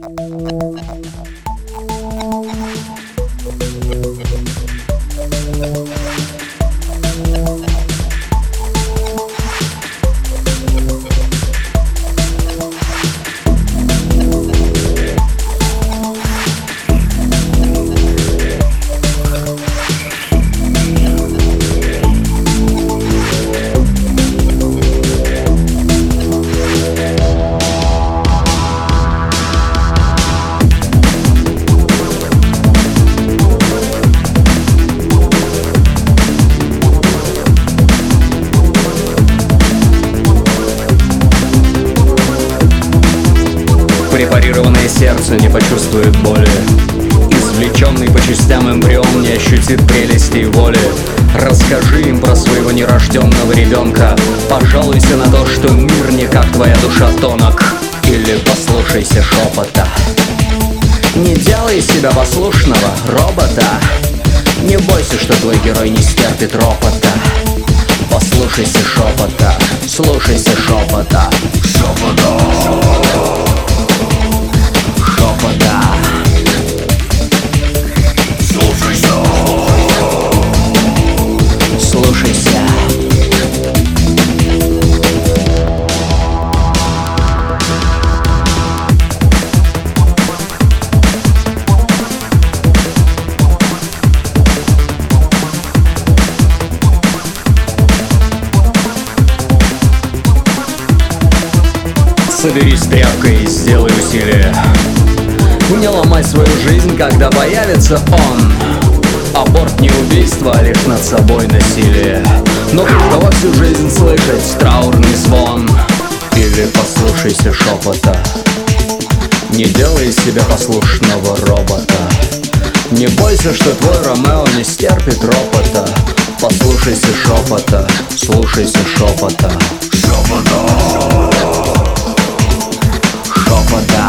Препарированное сердце не почувствует боли. Извлеченный по частям эмбрион не ощутит прелести воли. Расскажи им про своего нерожденного ребенка. Пожалуйся на то, что мир не как твоя душа тонок. Или послушайся шепота. Не делай из себя послушного робота. Не бойся, что твой герой не стерпит ропота. Послушайся шепота, слушайся шепота. Шепота. Шепота. Слушайся. Слушайся. Соберись с тряпкой и сделай усилие. Не ломай свою жизнь, когда появится он. Аборт не убийство, а лишь над собой насилие. Но каково всю жизнь слышать траурный звон? Или послушайся шепота. Не делай из себя послушного робота. Не бойся, что твой Ромео не стерпит ропота. Послушайся шепота, слушайся шепота. Шепота. Шепота.